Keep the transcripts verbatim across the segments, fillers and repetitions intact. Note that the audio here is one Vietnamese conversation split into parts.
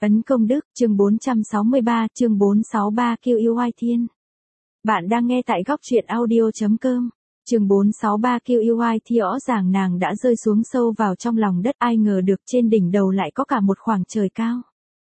Ấn công đức, chương bốn trăm sáu mươi ba, chương bốn trăm sáu mươi ba Kiêu yêu oai thiên. Bạn đang nghe tại góc truyện audio.com. Chương bốn trăm sáu mươi ba Kiêu yêu oai thiên. Rõ ràng nàng đã rơi xuống sâu vào trong lòng đất, ai ngờ được trên đỉnh đầu lại có cả một khoảng trời cao.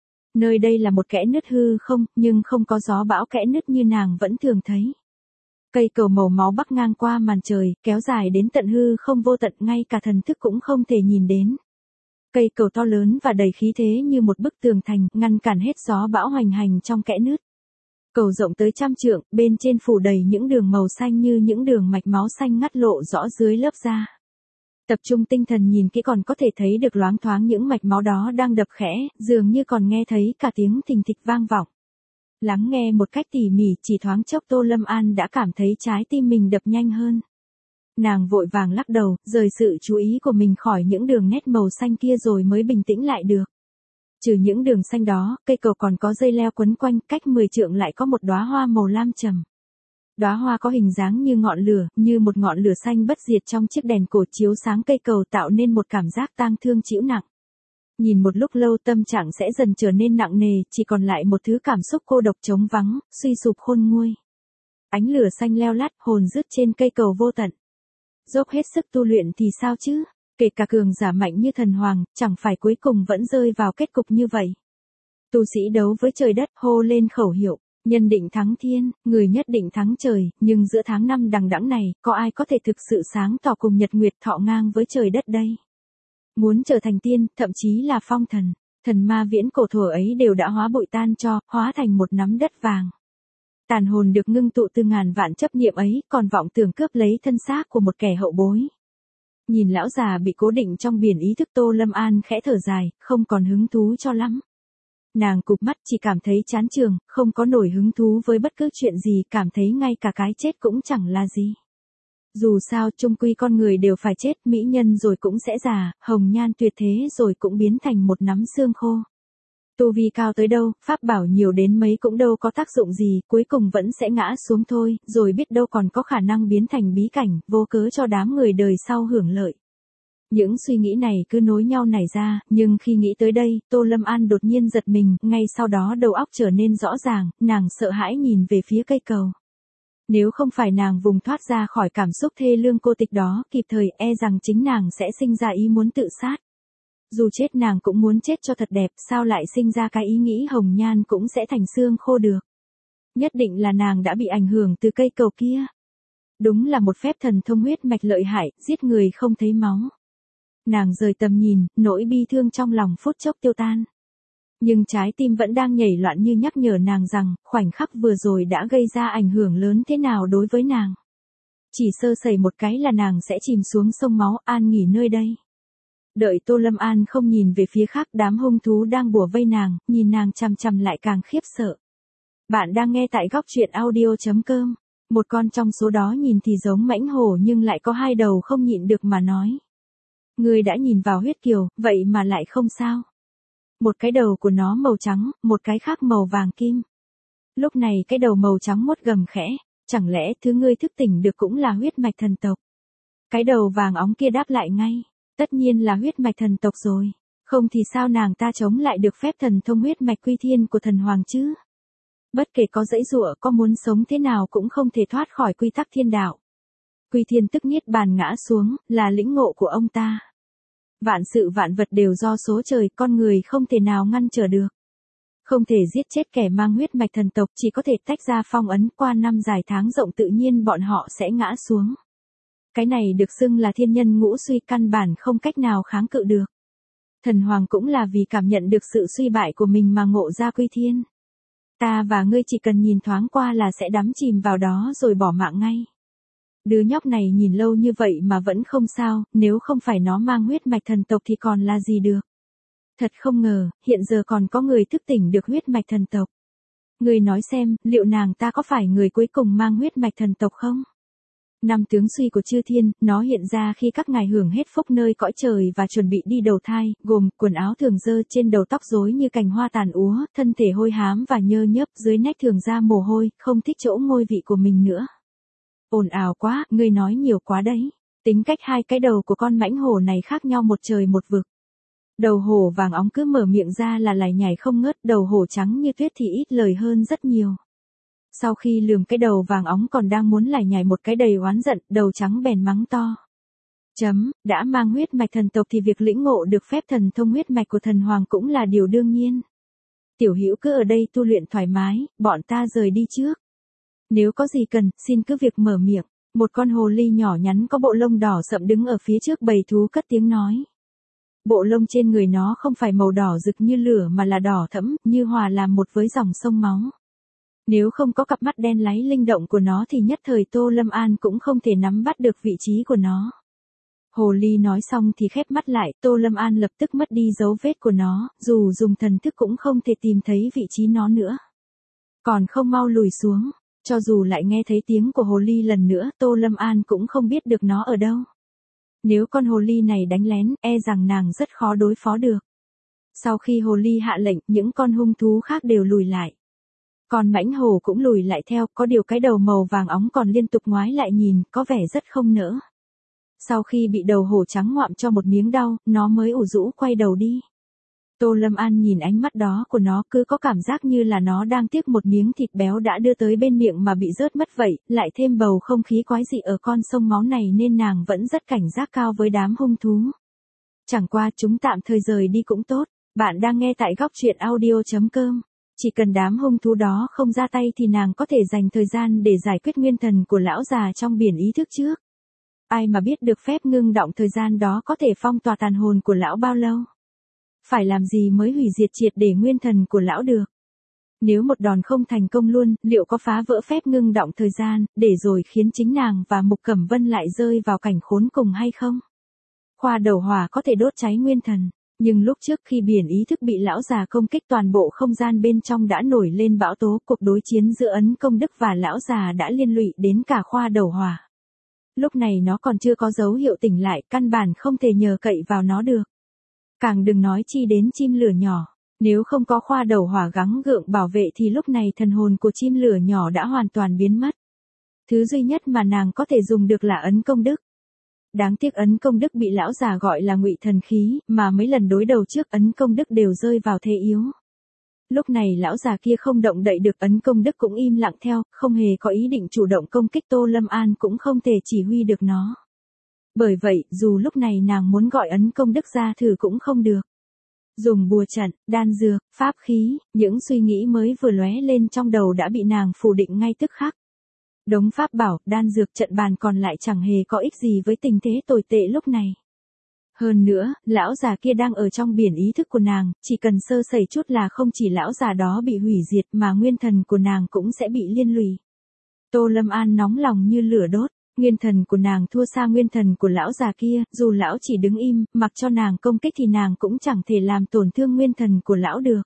Nơi đây là một kẽ nứt hư không, nhưng không có gió bão kẽ nứt như nàng vẫn thường thấy. Cây cầu màu máu bắc ngang qua màn trời, kéo dài đến tận hư không vô tận, ngay cả thần thức cũng không thể nhìn đến. Cây cầu to lớn và đầy khí thế như một bức tường thành, ngăn cản hết gió bão hoành hành trong kẽ nứt. Cầu rộng tới trăm trượng, bên trên phủ đầy những đường màu xanh như những đường mạch máu xanh ngắt lộ rõ dưới lớp da. Tập trung tinh thần nhìn kỹ còn có thể thấy được loáng thoáng những mạch máu đó đang đập khẽ, dường như còn nghe thấy cả tiếng thình thịch vang vọng. Lắng nghe một cách tỉ mỉ, chỉ thoáng chốc Tô Lâm An đã cảm thấy trái tim mình đập nhanh hơn. Nàng vội vàng lắc đầu, rời sự chú ý của mình khỏi những đường nét màu xanh kia rồi mới bình tĩnh lại được. Trừ những đường xanh đó, cây cầu còn có dây leo quấn quanh, cách mười trượng lại có một đóa hoa màu lam trầm. Đóa hoa có hình dáng như ngọn lửa, như một ngọn lửa xanh bất diệt trong chiếc đèn cổ chiếu sáng cây cầu, tạo nên một cảm giác tang thương trĩu nặng. Nhìn một lúc lâu tâm trạng sẽ dần trở nên nặng nề, chỉ còn lại một thứ cảm xúc cô độc trống vắng, suy sụp khôn nguôi. Ánh lửa xanh leo lắt, hồn dứt trên cây cầu vô tận. Dốc hết sức tu luyện thì sao chứ, kể cả cường giả mạnh như thần hoàng, chẳng phải cuối cùng vẫn rơi vào kết cục như vậy. Tu sĩ đấu với trời đất, hô lên khẩu hiệu, nhân định thắng thiên, người nhất định thắng trời, nhưng giữa tháng năm đằng đẵng này, có ai có thể thực sự sáng tỏ cùng nhật nguyệt thọ ngang với trời đất đây? Muốn trở thành tiên, thậm chí là phong thần, thần ma viễn cổ thuở ấy đều đã hóa bụi tan tro, hóa thành một nắm đất vàng. Tàn hồn được ngưng tụ từ ngàn vạn chấp niệm ấy, còn vọng tưởng cướp lấy thân xác của một kẻ hậu bối. Nhìn lão già bị cố định trong biển ý thức, Tô Lâm An khẽ thở dài, không còn hứng thú cho lắm. Nàng cụp mắt, chỉ cảm thấy chán chường, không có nổi hứng thú với bất cứ chuyện gì, cảm thấy ngay cả cái chết cũng chẳng là gì. Dù sao chung quy con người đều phải chết, mỹ nhân rồi cũng sẽ già, hồng nhan tuyệt thế rồi cũng biến thành một nắm xương khô. Tu vi cao tới đâu, pháp bảo nhiều đến mấy cũng đâu có tác dụng gì, cuối cùng vẫn sẽ ngã xuống thôi, rồi biết đâu còn có khả năng biến thành bí cảnh, vô cớ cho đám người đời sau hưởng lợi. Những suy nghĩ này cứ nối nhau nảy ra, nhưng khi nghĩ tới đây, Tô Lâm An đột nhiên giật mình, ngay sau đó đầu óc trở nên rõ ràng, nàng sợ hãi nhìn về phía cây cầu. Nếu không phải nàng vùng thoát ra khỏi cảm xúc thê lương cô tịch đó, kịp thời, e rằng chính nàng sẽ sinh ra ý muốn tự sát. Dù chết nàng cũng muốn chết cho thật đẹp, sao lại sinh ra cái ý nghĩ hồng nhan cũng sẽ thành xương khô được. Nhất định là nàng đã bị ảnh hưởng từ cây cầu kia. Đúng là một phép thần thông huyết mạch lợi hại, giết người không thấy máu. Nàng rời tầm nhìn, nỗi bi thương trong lòng phút chốc tiêu tan. Nhưng trái tim vẫn đang nhảy loạn như nhắc nhở nàng rằng, khoảnh khắc vừa rồi đã gây ra ảnh hưởng lớn thế nào đối với nàng. Chỉ sơ sẩy một cái là nàng sẽ chìm xuống sông máu, an nghỉ nơi đây. Đợi Tô Lâm An không nhìn về phía khác, đám hung thú đang bủa vây nàng, nhìn nàng chằm chằm lại càng khiếp sợ. Bạn đang nghe tại góc truyện audio.com. Một con trong số đó nhìn thì giống mãnh hổ nhưng lại có hai đầu, không nhịn được mà nói. Người đã nhìn vào huyết kiều, vậy mà lại không sao. Một cái đầu của nó màu trắng, một cái khác màu vàng kim. Lúc này cái đầu màu trắng mốt gầm khẽ, chẳng lẽ thứ ngươi thức tỉnh được cũng là huyết mạch thần tộc? Cái đầu vàng óng kia đáp lại ngay, tất nhiên là huyết mạch thần tộc rồi, không thì sao nàng ta chống lại được phép thần thông huyết mạch quy thiên của thần hoàng chứ? Bất kể có dãy dụa, có muốn sống thế nào cũng không thể thoát khỏi quy tắc thiên đạo. Quy thiên tức niết bàn ngã xuống, là lĩnh ngộ của ông ta. Vạn sự vạn vật đều do số trời, con người không thể nào ngăn trở được. Không thể giết chết kẻ mang huyết mạch thần tộc, chỉ có thể tách ra phong ấn, qua năm dài tháng rộng tự nhiên bọn họ sẽ ngã xuống. Cái này được xưng là thiên nhân ngũ suy, căn bản không cách nào kháng cự được. Thần hoàng cũng là vì cảm nhận được sự suy bại của mình mà ngộ ra quy thiên. Ta và ngươi chỉ cần nhìn thoáng qua là sẽ đắm chìm vào đó rồi bỏ mạng ngay. Đứa nhóc này nhìn lâu như vậy mà vẫn không sao, nếu không phải nó mang huyết mạch thần tộc thì còn là gì được. Thật không ngờ, hiện giờ còn có người thức tỉnh được huyết mạch thần tộc. Người nói xem, liệu nàng ta có phải người cuối cùng mang huyết mạch thần tộc không? Năm tướng suy của chư thiên, nó hiện ra khi các ngài hưởng hết phúc nơi cõi trời và chuẩn bị đi đầu thai, gồm quần áo thường dơ, trên đầu tóc rối như cành hoa tàn úa, thân thể hôi hám và nhơ nhớp, dưới nách thường ra mồ hôi, không thích chỗ ngôi vị của mình nữa. Ồn ào quá, ngươi nói nhiều quá đấy. Tính cách hai cái đầu của con mãnh hổ này khác nhau một trời một vực. Đầu hổ vàng óng cứ mở miệng ra là lải nhải không ngớt, đầu hổ trắng như tuyết thì ít lời hơn rất nhiều. Sau khi lườm cái đầu vàng óng còn đang muốn lải nhải một cái đầy oán giận, đầu trắng bèn mắng to. Chấm, đã mang huyết mạch thần tộc thì việc lĩnh ngộ được phép thần thông huyết mạch của thần hoàng cũng là điều đương nhiên. Tiểu Hữu cứ ở đây tu luyện thoải mái, bọn ta rời đi trước. Nếu có gì cần, xin cứ việc mở miệng. Một con hồ ly nhỏ nhắn có bộ lông đỏ sậm đứng ở phía trước bầy thú cất tiếng nói. Bộ lông trên người nó không phải màu đỏ rực như lửa mà là đỏ thẫm, như hòa làm một với dòng sông máu. Nếu không có cặp mắt đen láy linh động của nó thì nhất thời Tô Lâm An cũng không thể nắm bắt được vị trí của nó. Hồ ly nói xong thì khép mắt lại, Tô Lâm An lập tức mất đi dấu vết của nó, dù dùng thần thức cũng không thể tìm thấy vị trí nó nữa. Còn không mau lùi xuống, cho dù lại nghe thấy tiếng của hồ ly lần nữa, Tô Lâm An cũng không biết được nó ở đâu. Nếu con hồ ly này đánh lén, e rằng nàng rất khó đối phó được. Sau khi hồ ly hạ lệnh, những con hung thú khác đều lùi lại. Còn mãnh hổ cũng lùi lại theo, có điều cái đầu màu vàng óng còn liên tục ngoái lại nhìn, có vẻ rất không nỡ. Sau khi bị đầu hổ trắng ngoạm cho một miếng đau, nó mới ủ rũ quay đầu đi. Tô Lâm An nhìn ánh mắt đó của nó cứ có cảm giác như là nó đang tiếc một miếng thịt béo đã đưa tới bên miệng mà bị rớt mất vậy, lại thêm bầu không khí quái dị ở con sông máu này nên nàng vẫn rất cảnh giác cao với đám hung thú. Chẳng qua chúng tạm thời rời đi cũng tốt, bạn đang nghe tại góc truyện audio chấm com. Chỉ cần đám hung thú đó không ra tay thì nàng có thể dành thời gian để giải quyết nguyên thần của lão già trong biển ý thức trước. Ai mà biết được phép ngưng động thời gian đó có thể phong tỏa tàn hồn của lão bao lâu. Phải làm gì mới hủy diệt triệt để nguyên thần của lão được. Nếu một đòn không thành công luôn, liệu có phá vỡ phép ngưng động thời gian, để rồi khiến chính nàng và Mục Cẩm Vân lại rơi vào cảnh khốn cùng hay không? Khoa đầu hỏa có thể đốt cháy nguyên thần. Nhưng lúc trước khi biển ý thức bị lão già công kích toàn bộ không gian bên trong đã nổi lên bão tố, cuộc đối chiến giữa Ấn Công Đức và lão già đã liên lụy đến cả khoa đầu hỏa. Lúc này nó còn chưa có dấu hiệu tỉnh lại, căn bản không thể nhờ cậy vào nó được. Càng đừng nói chi đến chim lửa nhỏ, nếu không có khoa đầu hỏa gắng gượng bảo vệ thì lúc này thần hồn của chim lửa nhỏ đã hoàn toàn biến mất. Thứ duy nhất mà nàng có thể dùng được là Ấn Công Đức. Đáng tiếc Ấn Công Đức bị lão già gọi là ngụy thần khí, mà mấy lần đối đầu trước Ấn Công Đức đều rơi vào thế yếu. Lúc này lão già kia không động đậy được, Ấn Công Đức cũng im lặng theo, không hề có ý định chủ động công kích Tô Lâm An cũng không thể chỉ huy được nó. Bởi vậy, dù lúc này nàng muốn gọi Ấn Công Đức ra thử cũng không được. Dùng bùa trận, đan dược, pháp khí, những suy nghĩ mới vừa lóe lên trong đầu đã bị nàng phủ định ngay tức khắc. Đống pháp bảo, đan dược, trận bàn còn lại chẳng hề có ích gì với tình thế tồi tệ lúc này. Hơn nữa, lão già kia đang ở trong biển ý thức của nàng, chỉ cần sơ sẩy chút là không chỉ lão già đó bị hủy diệt mà nguyên thần của nàng cũng sẽ bị liên lụy. Tô Lâm An nóng lòng như lửa đốt, nguyên thần của nàng thua xa nguyên thần của lão già kia, dù lão chỉ đứng im, mặc cho nàng công kích thì nàng cũng chẳng thể làm tổn thương nguyên thần của lão được.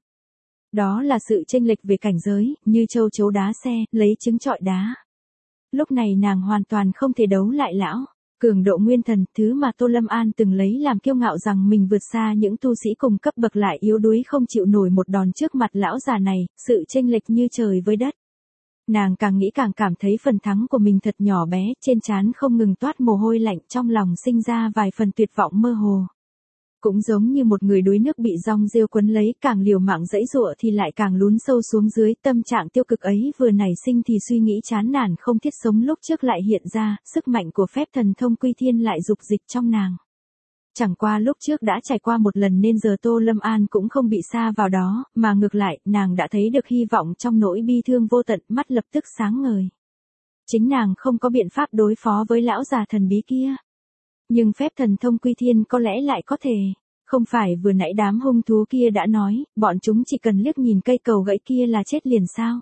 Đó là sự chênh lệch về cảnh giới, như châu chấu đá xe, lấy trứng trọi đá. Lúc này nàng hoàn toàn không thể đấu lại lão. Cường độ nguyên thần, thứ mà Tô Lâm An từng lấy làm kiêu ngạo rằng mình vượt xa những tu sĩ cùng cấp bậc lại yếu đuối không chịu nổi một đòn trước mặt lão già này, sự chênh lệch như trời với đất. Nàng càng nghĩ càng cảm thấy phần thắng của mình thật nhỏ bé, trên trán không ngừng toát mồ hôi lạnh, trong lòng sinh ra vài phần tuyệt vọng mơ hồ. Cũng giống như một người đuối nước bị rong rêu quấn lấy, càng liều mạng giãy giụa thì lại càng lún sâu xuống dưới, tâm trạng tiêu cực ấy vừa nảy sinh thì suy nghĩ chán nản không thiết sống lúc trước lại hiện ra, sức mạnh của phép thần thông quy thiên lại dục dịch trong nàng. Chẳng qua lúc trước đã trải qua một lần nên giờ Tô Lâm An cũng không bị sa vào đó, mà ngược lại, nàng đã thấy được hy vọng trong nỗi bi thương vô tận, mắt lập tức sáng ngời. Chính nàng không có biện pháp đối phó với lão già thần bí kia. Nhưng phép thần thông quy thiên có lẽ lại có thể. Không phải vừa nãy đám hung thú kia đã nói, bọn chúng chỉ cần liếc nhìn cây cầu gãy kia là chết liền sao?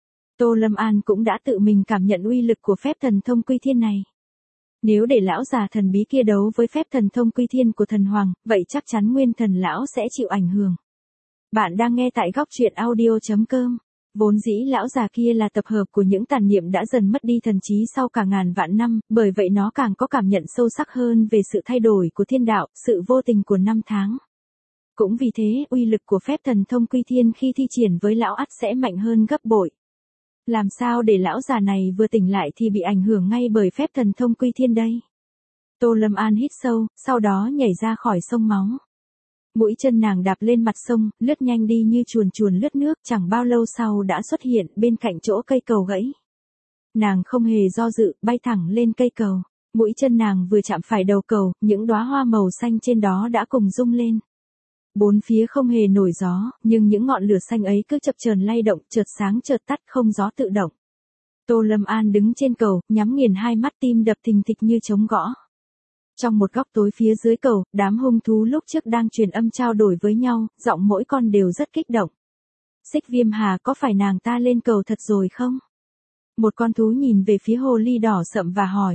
Tô Lâm An cũng đã tự mình cảm nhận uy lực của phép thần thông quy thiên này. Nếu để lão già thần bí kia đấu với phép thần thông quy thiên của thần hoàng, vậy chắc chắn nguyên thần lão sẽ chịu ảnh hưởng. Bạn đang nghe tại góc truyện audio chấm com. Vốn dĩ lão già kia là tập hợp của những tàn niệm đã dần mất đi thần trí sau cả ngàn vạn năm, bởi vậy nó càng có cảm nhận sâu sắc hơn về sự thay đổi của thiên đạo, sự vô tình của năm tháng. Cũng vì thế, uy lực của phép thần thông quy thiên khi thi triển với lão ắt sẽ mạnh hơn gấp bội. Làm sao để lão già này vừa tỉnh lại thì bị ảnh hưởng ngay bởi phép thần thông quy thiên đây? Tô Lâm An hít sâu, sau đó nhảy ra khỏi sông máu. Mũi chân nàng đạp lên mặt sông, lướt nhanh đi như chuồn chuồn lướt nước, chẳng bao lâu sau đã xuất hiện bên cạnh chỗ cây cầu gãy. Nàng không hề do dự, bay thẳng lên cây cầu. Mũi chân nàng vừa chạm phải đầu cầu, những đóa hoa màu xanh trên đó đã cùng rung lên. Bốn phía không hề nổi gió, nhưng những ngọn lửa xanh ấy cứ chập chờn lay động, chợt sáng chợt tắt, không gió tự động. Tô Lâm An đứng trên cầu, nhắm nghiền hai mắt, tim đập thình thịch như trống gõ. Trong một góc tối phía dưới cầu, đám hung thú lúc trước đang truyền âm trao đổi với nhau, giọng mỗi con đều rất kích động. Xích Viêm Hà, có phải nàng ta lên cầu thật rồi không? Một con thú nhìn về phía hồ ly đỏ sậm và hỏi.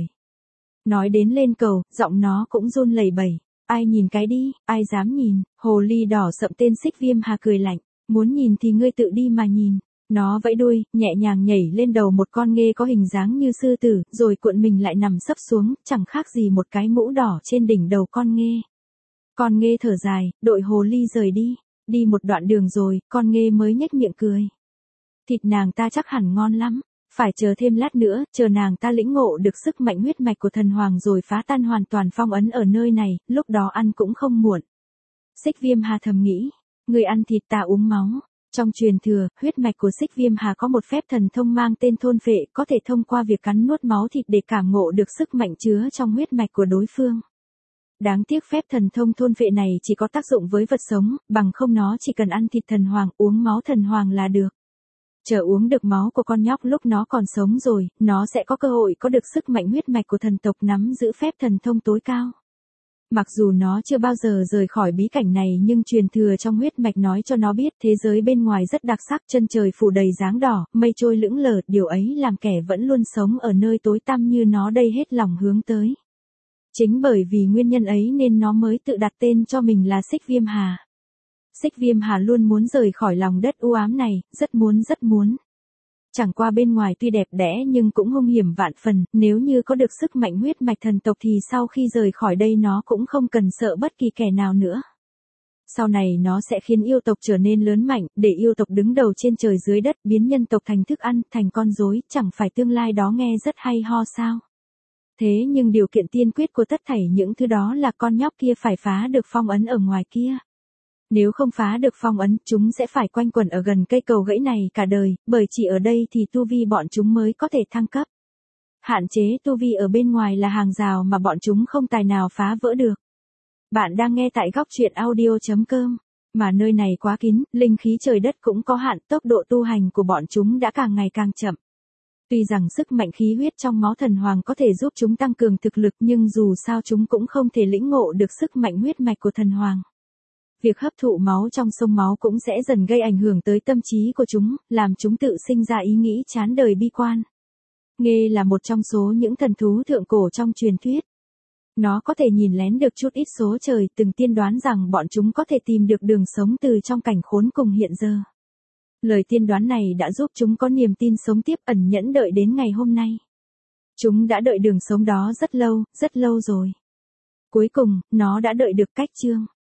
Nói đến lên cầu, giọng nó cũng run lẩy bẩy. Ai nhìn cái đi, ai dám nhìn? Hồ ly đỏ sậm tên Xích Viêm Hà cười lạnh. Muốn nhìn thì ngươi tự đi mà nhìn. Nó vẫy đuôi, nhẹ nhàng nhảy lên đầu một con nghê có hình dáng như sư tử, rồi cuộn mình lại nằm sấp xuống, chẳng khác gì một cái mũ đỏ trên đỉnh đầu con nghê. Con nghê thở dài, đội hồ ly rời đi. Đi một đoạn đường rồi, con nghê mới nhếch miệng cười. Thịt nàng ta chắc hẳn ngon lắm. Phải chờ thêm lát nữa, chờ nàng ta lĩnh ngộ được sức mạnh huyết mạch của thần hoàng rồi phá tan hoàn toàn phong ấn ở nơi này, lúc đó ăn cũng không muộn. Xích Viêm Hà thầm nghĩ, người ăn thịt ta uống máu. Trong truyền thừa, huyết mạch của Xích Viêm Hà có một phép thần thông mang tên thôn phệ, có thể thông qua việc cắn nuốt máu thịt để cảm ngộ được sức mạnh chứa trong huyết mạch của đối phương. Đáng tiếc phép thần thông thôn phệ này chỉ có tác dụng với vật sống, bằng không nó chỉ cần ăn thịt thần hoàng, uống máu thần hoàng là được. Chờ uống được máu của con nhóc lúc nó còn sống rồi, nó sẽ có cơ hội có được sức mạnh huyết mạch của thần tộc nắm giữ phép thần thông tối cao. Mặc dù nó chưa bao giờ rời khỏi bí cảnh này nhưng truyền thừa trong huyết mạch nói cho nó biết thế giới bên ngoài rất đặc sắc, chân trời phủ đầy dáng đỏ, mây trôi lững lờ, điều ấy làm kẻ vẫn luôn sống ở nơi tối tăm như nó đây hết lòng hướng tới. Chính bởi vì nguyên nhân ấy nên nó mới tự đặt tên cho mình là Xích Viêm Hà. Xích Viêm Hà luôn muốn rời khỏi lòng đất u ám này, rất muốn rất muốn. Chẳng qua bên ngoài tuy đẹp đẽ nhưng cũng hung hiểm vạn phần, nếu như có được sức mạnh huyết mạch thần tộc thì sau khi rời khỏi đây nó cũng không cần sợ bất kỳ kẻ nào nữa. Sau này nó sẽ khiến yêu tộc trở nên lớn mạnh, để yêu tộc đứng đầu trên trời dưới đất, biến nhân tộc thành thức ăn, thành con rối, chẳng phải tương lai đó nghe rất hay ho sao? Thế nhưng điều kiện tiên quyết của tất thảy những thứ đó là con nhóc kia phải phá được phong ấn ở ngoài kia. Nếu không phá được phong ấn, chúng sẽ phải quanh quẩn ở gần cây cầu gãy này cả đời, bởi chỉ ở đây thì tu vi bọn chúng mới có thể thăng cấp. Hạn chế tu vi ở bên ngoài là hàng rào mà bọn chúng không tài nào phá vỡ được. Bạn đang nghe tại góc truyện audio chấm com, mà nơi này quá kín, linh khí trời đất cũng có hạn, tốc độ tu hành của bọn chúng đã càng ngày càng chậm. Tuy rằng sức mạnh khí huyết trong máu thần hoàng có thể giúp chúng tăng cường thực lực nhưng dù sao chúng cũng không thể lĩnh ngộ được sức mạnh huyết mạch của thần hoàng. Việc hấp thụ máu trong sông máu cũng sẽ dần gây ảnh hưởng tới tâm trí của chúng, làm chúng tự sinh ra ý nghĩ chán đời bi quan. Nghê là một trong số những thần thú thượng cổ trong truyền thuyết. Nó có thể nhìn lén được chút ít số trời, từng tiên đoán rằng bọn chúng có thể tìm được đường sống từ trong cảnh khốn cùng hiện giờ. Lời tiên đoán này đã giúp chúng có niềm tin sống tiếp, ẩn nhẫn đợi đến ngày hôm nay. Chúng đã đợi đường sống đó rất lâu, rất lâu rồi. Cuối cùng, nó đã đợi được cách chương.